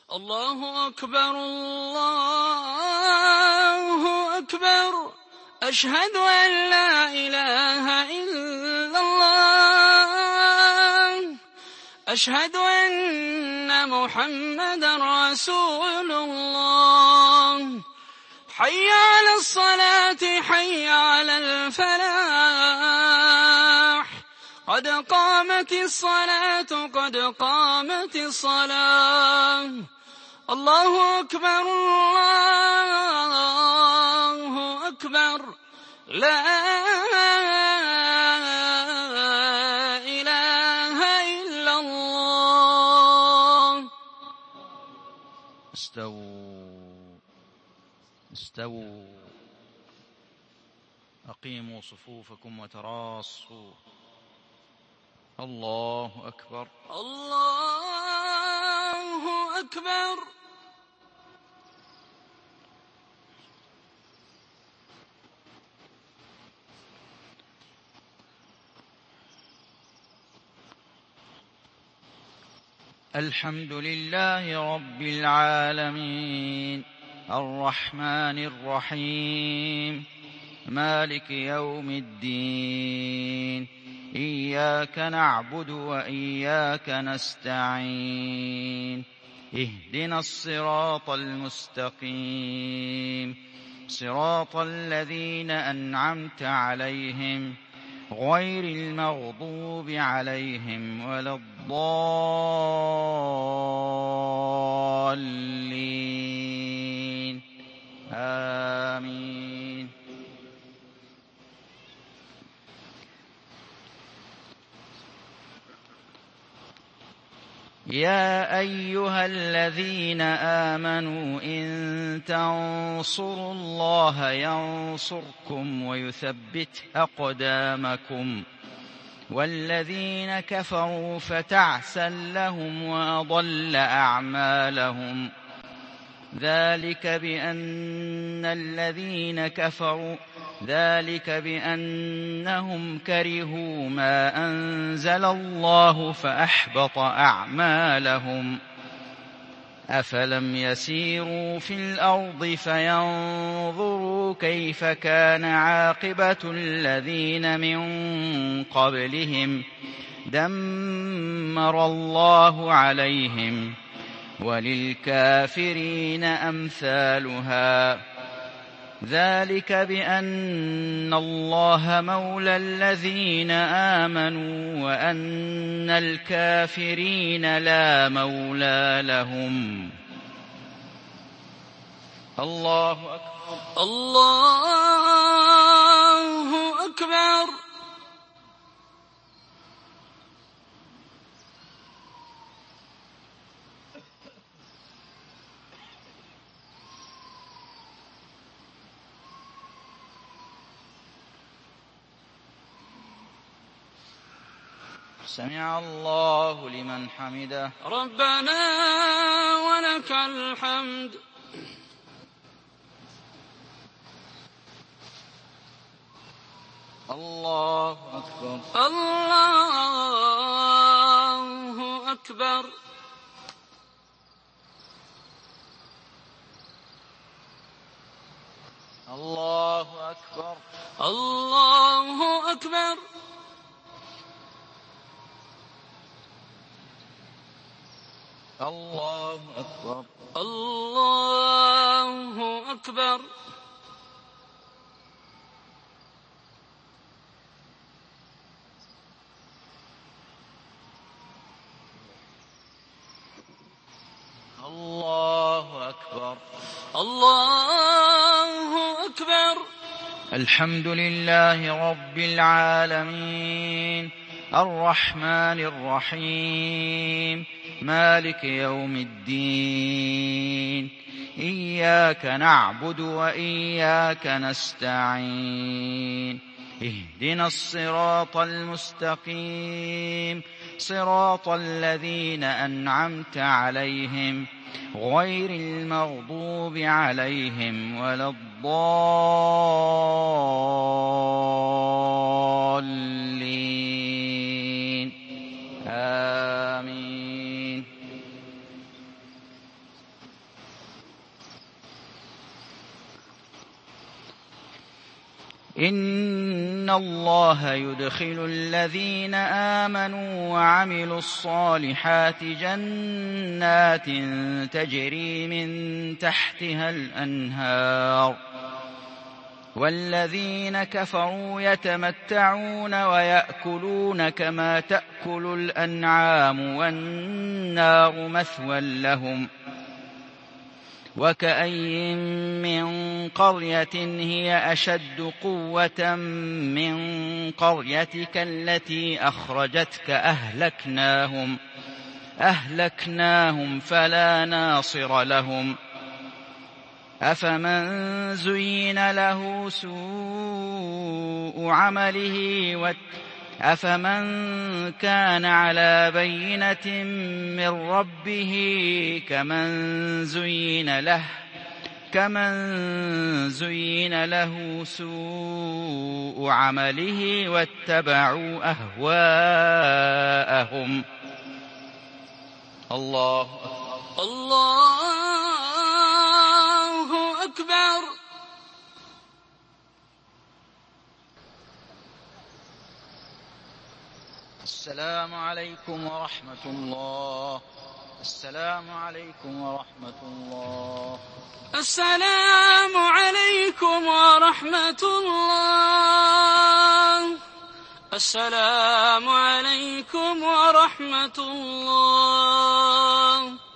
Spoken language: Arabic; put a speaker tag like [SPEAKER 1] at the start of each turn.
[SPEAKER 1] الله أكبر الله أكبر. أشهد أن لا إله إلا الله. أشهد أن محمدا رسول الله. حي على الصلاة حي على الفلاح. قد قامت الصلاة قد قامت الصلاة. الله أكبر الله أكبر. لا إله إلا الله.
[SPEAKER 2] استووا أقيموا صفوفكم وتراصوا. الله أكبر
[SPEAKER 1] الله أكبر.
[SPEAKER 2] الحمد لله رب العالمين الرحمن الرحيم مالك يوم الدين. إياك نعبد وإياك نستعين. اهدنا الصراط المستقيم صراط الذين أنعمت عليهم غير المغضوب عليهم ولا الضالين. آمين. يا أيها الذين آمنوا إن تنصروا الله ينصركم ويثبت أقدامكم. والذين كفروا فتعسا لهم وأضل أعمالهم. ذلك بأنهم كرهوا ما أنزل الله فأحبط أعمالهم. أفلم يسيروا في الأرض فينظروا كيف كان عاقبة الذين من قبلهم دمر الله عليهم وللكافرين أمثالها. ذلك بأن الله مولى الذين آمنوا وأن الكافرين لا مولى لهم. الله أكبر
[SPEAKER 1] الله أكبر.
[SPEAKER 2] سمع الله لمن حمده.
[SPEAKER 1] ربنا ولك الحمد.
[SPEAKER 2] الله أكبر
[SPEAKER 1] الله أكبر.
[SPEAKER 2] الله أكبر
[SPEAKER 1] الله أكبر.
[SPEAKER 2] الله أكبر
[SPEAKER 1] الله أكبر.
[SPEAKER 2] الله أكبر
[SPEAKER 1] الله أكبر.
[SPEAKER 2] الحمد لله رب العالمين الرحمن الرحيم مالك يوم الدين. إياك نعبد وإياك نستعين. اهدنا الصراط المستقيم صراط الذين أنعمت عليهم غير المغضوب عليهم ولا الضالين. آمين. إن الله يدخل الذين آمنوا وعملوا الصالحات جنات تجري من تحتها الأنهار والذين كفروا يتمتعون ويأكلون كما تأكل الأنعام والنار مثوى لهم وكأين من قرية هي أشد قوة من قريتك التي أخرجتك أهلكناهم فلا ناصر لهم أفمن زين له سوء عمله أفمن كان على بينة من ربه كمن زين له سوء عمله واتبعوا أهواءهم. الله
[SPEAKER 1] أكبر.
[SPEAKER 2] السلام عليكم ورحمة الله. السلام عليكم ورحمة الله.
[SPEAKER 1] السلام عليكم ورحمة الله. السلام عليكم ورحمة الله.